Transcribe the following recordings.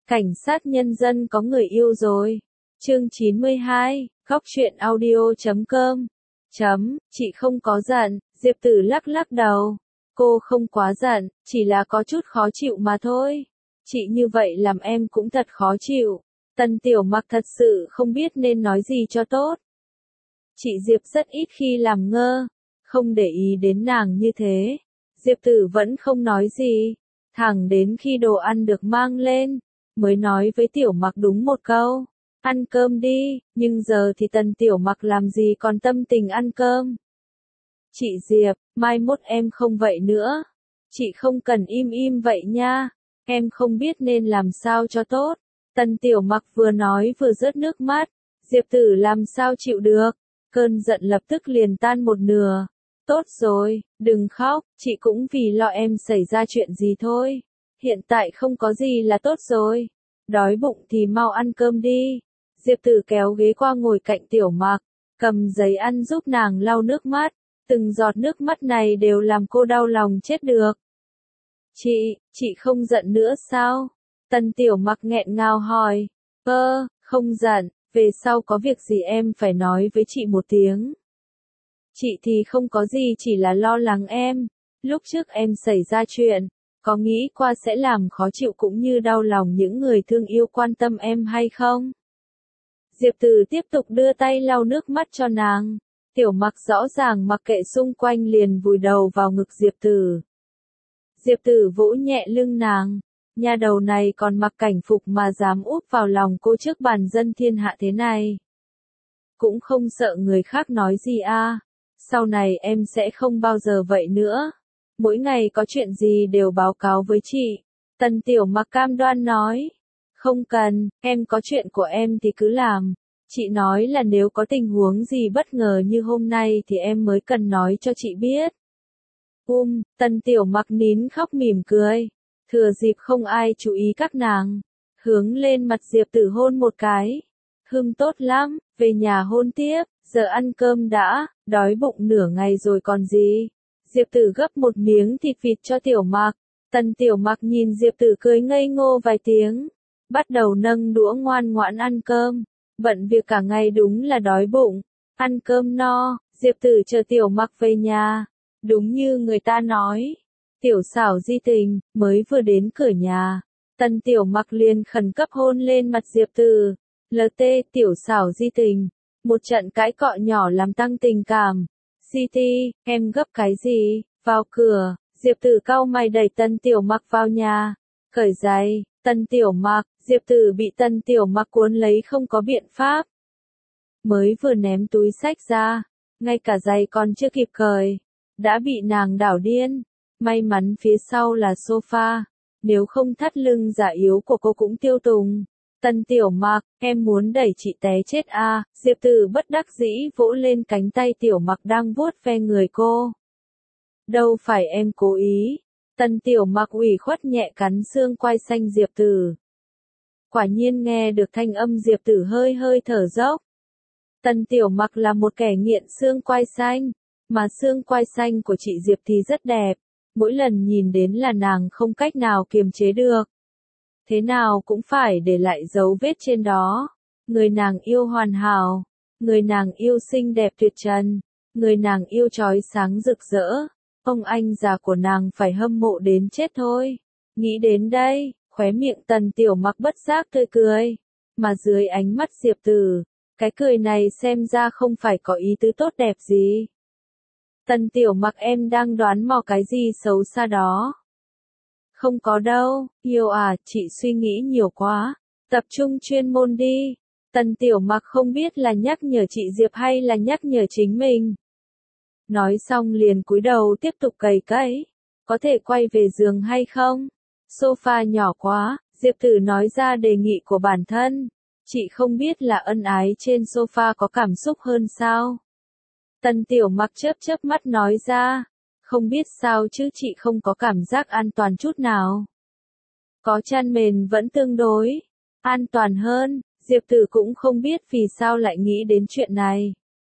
Cảnh sát nhân dân có người yêu rồi. Chương 92, Góc truyện audio.com. Chị không có giận, Diệp Tử lắc lắc đầu. Cô không quá giận, chỉ là có chút khó chịu mà thôi. Chị như vậy làm em cũng thật khó chịu. Tần Tiểu Mặc thật sự không biết nên nói gì cho tốt. Chị Diệp rất ít khi làm ngơ, không để ý đến nàng như thế. Diệp Tử vẫn không nói gì, thẳng đến khi đồ ăn được mang lên, mới nói với Tiểu Mặc đúng một câu, ăn cơm đi, nhưng giờ thì Tần Tiểu Mặc làm gì còn tâm tình ăn cơm. Chị Diệp, mai mốt em không vậy nữa. Chị không cần im im vậy nha, em không biết nên làm sao cho tốt. Tần Tiểu Mặc vừa nói vừa rớt nước mắt, Diệp Tử làm sao chịu được, cơn giận lập tức liền tan một nửa. Tốt rồi, đừng khóc, chị cũng vì lo em xảy ra chuyện gì thôi. Hiện tại không có gì là tốt rồi. Đói bụng thì mau ăn cơm đi. Diệp Tử kéo ghế qua ngồi cạnh Tiểu Mặc, cầm giấy ăn giúp nàng lau nước mắt. Từng giọt nước mắt này đều làm cô đau lòng chết được. Chị không giận nữa sao? Tần Tiểu Mặc nghẹn ngào hỏi. Không giận, về sau có việc gì em phải nói với chị một tiếng. Chị thì không có gì, chỉ là lo lắng em. Lúc trước em xảy ra chuyện, có nghĩ qua sẽ làm khó chịu cũng như đau lòng những người thương yêu quan tâm em hay không? Diệp Tử tiếp tục đưa tay lau nước mắt cho nàng. Tiểu Mặc rõ ràng mặc kệ xung quanh liền vùi đầu vào ngực Diệp Tử. Diệp Tử vỗ nhẹ lưng nàng. Nhà đầu này còn mặc cảnh phục mà dám úp vào lòng cô trước bàn dân thiên hạ thế này. Cũng không sợ người khác nói gì à. Sau này em sẽ không bao giờ vậy nữa. Mỗi ngày có chuyện gì đều báo cáo với chị. Tần Tiểu Mặc cam đoan nói. Không cần, em có chuyện của em thì cứ làm. Chị nói là nếu có tình huống gì bất ngờ như hôm nay thì em mới cần nói cho chị biết. Tần Tiểu Mặc nín khóc mỉm cười. Thừa dịp không ai chú ý các nàng, hướng lên mặt Diệp Tử hôn một cái. Tốt lắm, về nhà hôn tiếp, giờ ăn cơm đã, đói bụng nửa ngày rồi còn gì. Diệp Tử gấp một miếng thịt vịt cho Tiểu Mặc. Tần Tiểu Mặc nhìn Diệp Tử cười ngây ngô vài tiếng, bắt đầu nâng đũa ngoan ngoãn ăn cơm. Bận việc cả ngày đúng là đói bụng. Ăn cơm no, Diệp Tử chờ Tiểu Mặc về nhà. Đúng như người ta nói, Tiểu xảo di tình, mới vừa đến cửa nhà, Tần Tiểu Mặc liền khẩn cấp hôn lên mặt Diệp Tử. Tiểu xảo di tình, một trận cãi cọ nhỏ làm tăng tình cảm. Em gấp cái gì? Vào cửa, Diệp Tử cau mày đẩy Tần Tiểu Mặc vào nhà. Cởi giày, Tần Tiểu Mặc, Diệp Tử bị Tần Tiểu Mặc cuốn lấy không có biện pháp. Mới vừa ném túi xách ra, ngay cả giày còn chưa kịp cởi, đã bị nàng đảo điên. May mắn phía sau là sofa, nếu không thắt lưng giả yếu của cô cũng tiêu tùng. Tần Tiểu Mặc, em muốn đẩy chị té chết à? Diệp Tử bất đắc dĩ vỗ lên cánh tay Tiểu Mặc đang vuốt ve người cô. Đâu phải em cố ý. Tần Tiểu Mặc ủy khuất nhẹ cắn xương quai xanh Diệp Tử. Quả nhiên nghe được thanh âm Diệp Tử hơi hơi thở dốc. Tần Tiểu Mặc là một kẻ nghiện xương quai xanh, mà xương quai xanh của chị Diệp thì rất đẹp. Mỗi lần nhìn đến là nàng không cách nào kiềm chế được. Thế nào cũng phải để lại dấu vết trên đó. Người nàng yêu hoàn hảo, người nàng yêu xinh đẹp tuyệt trần, người nàng yêu chói sáng rực rỡ. Ông anh già của nàng phải hâm mộ đến chết thôi. Nghĩ đến đây, khóe miệng Tần Tiểu Mặc bất giác tươi cười. Mà dưới ánh mắt Diệp Tử, cái cười này xem ra không phải có ý tứ tốt đẹp gì. Tần Tiểu Mặc, em đang đoán mò cái gì xấu xa đó. Không có đâu, yêu à, chị suy nghĩ nhiều quá. Tập trung chuyên môn đi. Tần Tiểu Mặc không biết là nhắc nhở chị Diệp hay là nhắc nhở chính mình. Nói xong liền cúi đầu tiếp tục cày cấy. Có thể quay về giường hay không? Sofa nhỏ quá, Diệp Tử nói ra đề nghị của bản thân. Chị không biết là ân ái trên sofa có cảm xúc hơn sao? Tần Tiểu Mặc chớp chớp mắt nói ra. Không biết sao chứ chị không có cảm giác an toàn chút nào. Có chăn mền vẫn tương đối an toàn hơn. Diệp Tử cũng không biết vì sao lại nghĩ đến chuyện này.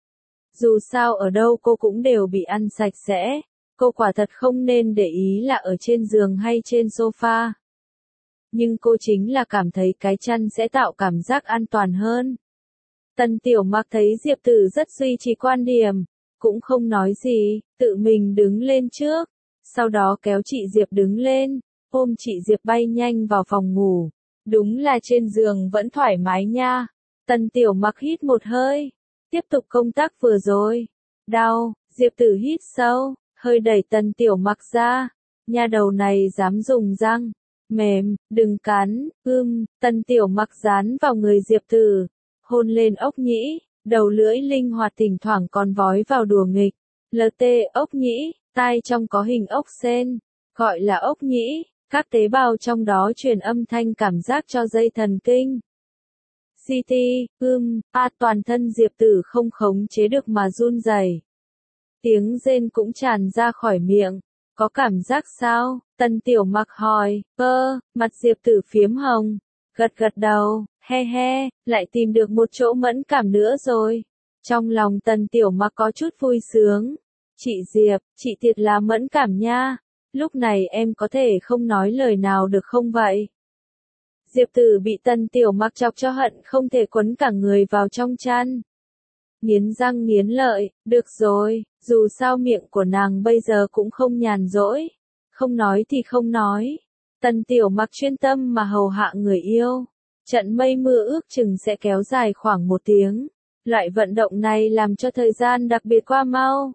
Dù sao ở đâu cô cũng đều bị ăn sạch sẽ. Cô quả thật không nên để ý là ở trên giường hay trên sofa. nhưng cô chính là cảm thấy cái chăn sẽ tạo cảm giác an toàn hơn. Tần Tiểu Mặc thấy Diệp Tử rất duy trì quan điểm, cũng không nói gì, tự mình đứng lên trước, sau đó kéo chị Diệp đứng lên, ôm chị Diệp bay nhanh vào phòng ngủ. Đúng là trên giường vẫn thoải mái nha. Tần Tiểu Mặc hít một hơi, tiếp tục công tác vừa rồi. Đau, Diệp Tử hít sâu, hơi đẩy Tần Tiểu Mặc ra. Nha đầu này dám dùng răng. Mềm, đừng cắn, Tần Tiểu Mặc dán vào người Diệp Tử, hôn lên ốc nhĩ, đầu lưỡi linh hoạt thỉnh thoảng còn vói vào đùa nghịch. LT ốc nhĩ, tai trong có hình ốc sên, gọi là ốc nhĩ, các tế bào trong đó truyền âm thanh cảm giác cho dây thần kinh. CT, toàn thân Diệp Tử không khống chế được mà run rẩy. Tiếng rên cũng tràn ra khỏi miệng. Có cảm giác sao? Tần Tiểu Mặc hỏi. Mặt Diệp Tử phiếm hồng. Gật gật đầu, he, lại tìm được một chỗ mẫn cảm nữa rồi. Trong lòng Tần Tiểu Mặc có chút vui sướng. Chị Diệp, chị thiệt là mẫn cảm nha. Lúc này em có thể không nói lời nào được không vậy? Diệp Tử bị Tần Tiểu Mặc chọc cho hận không thể quấn cả người vào trong chăn. Nghiến răng nghiến lợi, được rồi, dù sao miệng của nàng bây giờ cũng không nhàn rỗi. Không nói thì không nói. Tần Tiểu Mặc chuyên tâm mà hầu hạ người yêu. Trận mây mưa ước chừng sẽ kéo dài khoảng 1 tiếng. Loại vận động này làm cho thời gian đặc biệt qua mau.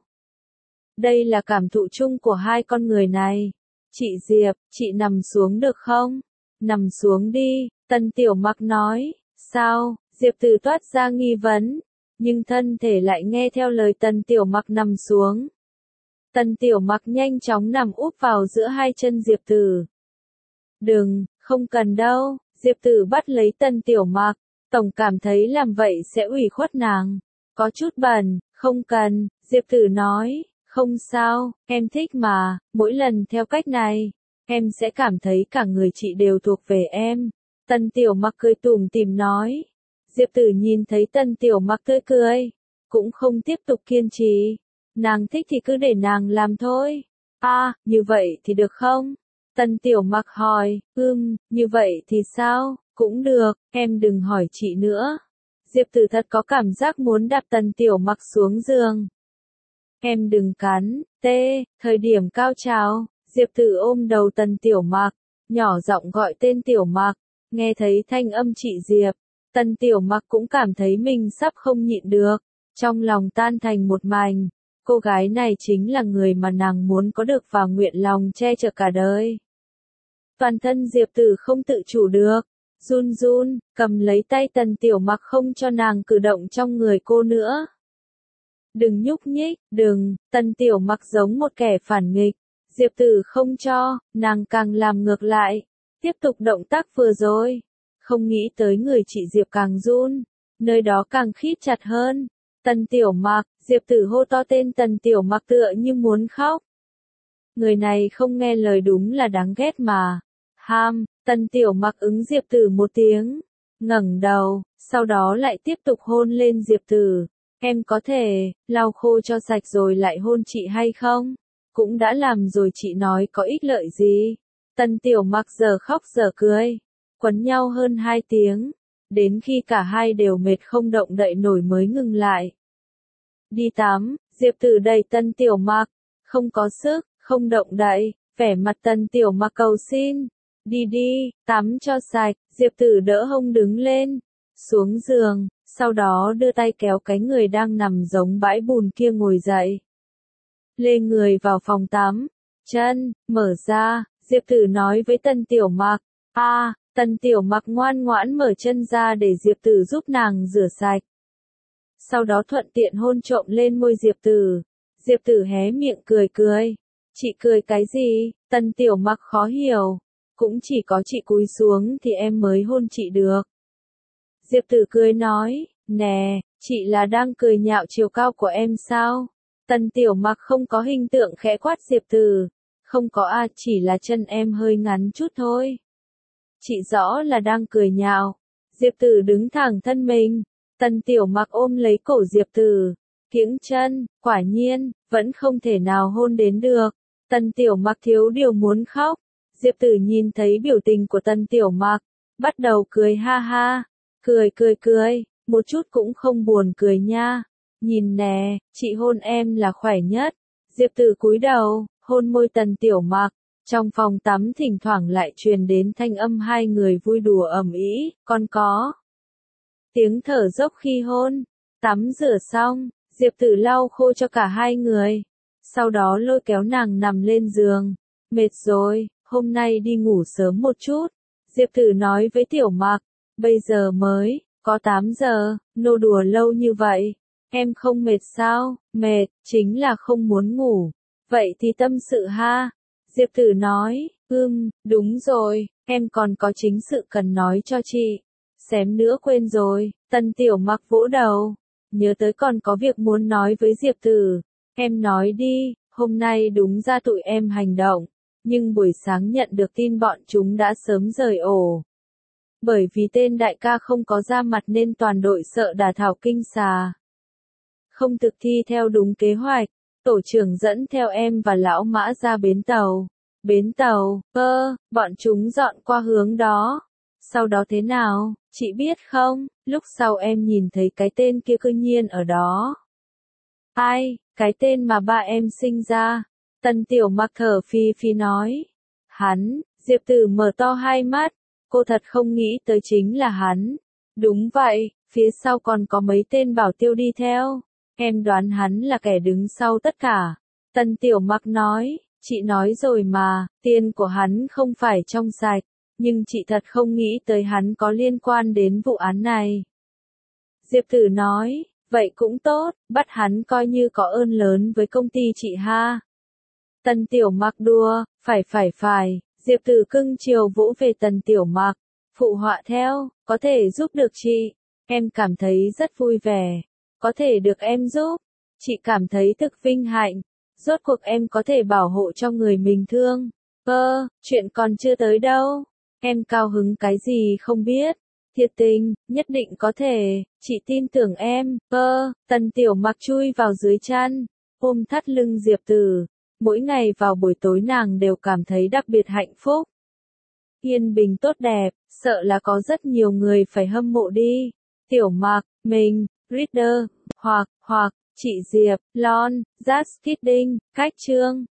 Đây là cảm thụ chung của hai con người này. Chị Diệp, chị nằm xuống được không? Nằm xuống đi, Tần Tiểu Mặc nói. Sao? Diệp Tử toát ra nghi vấn. Nhưng thân thể lại nghe theo lời Tần Tiểu Mặc nằm xuống. Tần Tiểu Mặc nhanh chóng nằm úp vào giữa hai chân Diệp Tử. Đừng, không cần đâu, Diệp Tử bắt lấy Tần Tiểu Mặc, tổng cảm thấy làm vậy sẽ ủy khuất nàng. Có chút bẩn, không cần, Diệp Tử nói, không sao, em thích mà, mỗi lần theo cách này, em sẽ cảm thấy cả người chị đều thuộc về em. Tần Tiểu Mặc cười tủm tỉm nói. Diệp Tử nhìn thấy Tần Tiểu Mặc tươi cười, cũng không tiếp tục kiên trì. Nàng thích thì cứ để nàng làm thôi. Như vậy thì được không? Tần Tiểu Mặc hỏi, như vậy thì sao? Cũng được, em đừng hỏi chị nữa. Diệp Tử thật có cảm giác muốn đạp Tần Tiểu Mặc xuống giường. Em đừng cắn, thời điểm cao trào, Diệp Tử ôm đầu Tần Tiểu Mặc, nhỏ giọng gọi tên Tiểu Mặc, nghe thấy thanh âm chị Diệp. Tần Tiểu Mặc cũng cảm thấy mình sắp không nhịn được, trong lòng tan thành một mảnh, cô gái này chính là người mà nàng muốn có được và nguyện lòng che chở cả đời. Toàn thân Diệp Tử không tự chủ được, run run, cầm lấy tay Tần Tiểu Mặc không cho nàng cử động trong người cô nữa. Đừng nhúc nhích, đừng, Tần Tiểu Mặc giống một kẻ phản nghịch, Diệp Tử không cho, nàng càng làm ngược lại, tiếp tục động tác vừa rồi. Không nghĩ tới người chị Diệp càng run, nơi đó càng khít chặt hơn. Tần Tiểu Mặc, Diệp Tử hô to tên Tần Tiểu Mặc tựa như muốn khóc. Người này không nghe lời đúng là đáng ghét mà. Tần Tiểu Mặc ứng Diệp Tử một tiếng, ngẩng đầu, sau đó lại tiếp tục hôn lên Diệp Tử. Em có thể, lau khô cho sạch rồi lại hôn chị hay không? Cũng đã làm rồi chị nói có ích lợi gì? Tần Tiểu Mặc giờ khóc giờ cười. Quấn nhau hơn 2 tiếng, đến khi cả hai đều mệt không động đậy nổi mới ngừng lại. Đi tắm, Diệp Tử đẩy Tần Tiểu Mặc, không có sức, không động đậy, vẻ mặt Tần Tiểu Mặc cầu xin. Đi, tắm cho sạch, Diệp Tử đỡ hông đứng lên, xuống giường, sau đó đưa tay kéo cái người đang nằm giống bãi bùn kia ngồi dậy. Lê người vào phòng tắm, chân, mở ra, Diệp Tử nói với Tần Tiểu Mặc, Tần Tiểu Mặc ngoan ngoãn mở chân ra để Diệp Tử giúp nàng rửa sạch. Sau đó thuận tiện hôn trộm lên môi Diệp Tử. Diệp Tử hé miệng cười. Chị cười cái gì? Tần Tiểu Mặc khó hiểu. Cũng chỉ có chị cúi xuống thì em mới hôn chị được. Diệp Tử cười nói, nè, chị là đang cười nhạo chiều cao của em sao? Tần Tiểu Mặc không có hình tượng khẽ quát Diệp Tử. Không có chỉ là chân em hơi ngắn chút thôi. Chị rõ là đang cười nhạo. Diệp Tử đứng thẳng thân mình. Tần Tiểu Mặc ôm lấy cổ Diệp Tử. Kiễng chân, quả nhiên, vẫn không thể nào hôn đến được. Tần Tiểu Mặc thiếu điều muốn khóc. Diệp Tử nhìn thấy biểu tình của Tân Tiểu Mặc, bắt đầu cười ha ha, cười, một chút cũng không buồn cười nha. Nhìn nè, chị hôn em là khỏe nhất. Diệp Tử cúi đầu, hôn môi Tần Tiểu Mặc. Trong phòng tắm thỉnh thoảng lại truyền đến thanh âm hai người vui đùa ầm ĩ, còn có tiếng thở dốc khi hôn. Tắm rửa xong, Diệp Tử lau khô cho cả hai người. Sau đó lôi kéo nàng nằm lên giường. Mệt rồi, hôm nay đi ngủ sớm một chút. Diệp Tử nói với Tiểu Mặc, bây giờ mới có 8 giờ, nô đùa lâu như vậy. Em không mệt sao? Mệt, chính là không muốn ngủ. Vậy thì tâm sự ha. Diệp Tử nói, đúng rồi, em còn có chính sự cần nói cho chị. Xém nữa quên rồi, Tần Tiểu Mặc vỗ đầu. Nhớ tới còn có việc muốn nói với Diệp Tử. Em nói đi, hôm nay đúng ra tụi em hành động. Nhưng buổi sáng nhận được tin bọn chúng đã sớm rời ổ. Bởi vì tên đại ca không có ra mặt nên toàn đội sợ đả thảo kinh xà. Không thực thi theo đúng kế hoạch, tổ trưởng dẫn theo em và lão Mã ra bến tàu. Bến tàu, bọn chúng dọn qua hướng đó. Sau đó thế nào, chị biết không, lúc sau em nhìn thấy cái tên kia cư nhiên ở đó. Ai, cái tên mà ba em sinh ra. Tần Tiểu Mặc thở phì nói. Hắn, Diệp Tử mở to hai mắt. Cô thật không nghĩ tới chính là hắn. Đúng vậy, phía sau còn có mấy tên bảo tiêu đi theo. Em đoán hắn là kẻ đứng sau tất cả. Tần Tiểu Mặc nói, chị nói rồi mà, tiền của hắn không phải trong sạch. Nhưng chị thật không nghĩ tới hắn có liên quan đến vụ án này. Diệp Tử nói, vậy cũng tốt, bắt hắn coi như có ơn lớn với công ty chị ha. Tần Tiểu Mặc đùa, phải, Diệp Tử cưng chiều vỗ về Tần Tiểu Mặc, phụ họa theo, có thể giúp được chị, em cảm thấy rất vui vẻ, có thể được em giúp, chị cảm thấy thực vinh hạnh, rốt cuộc em có thể bảo hộ cho người mình thương, chuyện còn chưa tới đâu, em cao hứng cái gì không biết, thiệt tình, nhất định có thể, chị tin tưởng em, Tần Tiểu Mặc chui vào dưới chăn, ôm thắt lưng Diệp Tử. Mỗi ngày vào buổi tối nàng đều cảm thấy đặc biệt hạnh phúc. Yên bình tốt đẹp, sợ là có rất nhiều người phải hâm mộ đi. Tiểu Mặc, mình, Reader, hoặc, chị Diệp, Lon, Just Kidding, cách chương.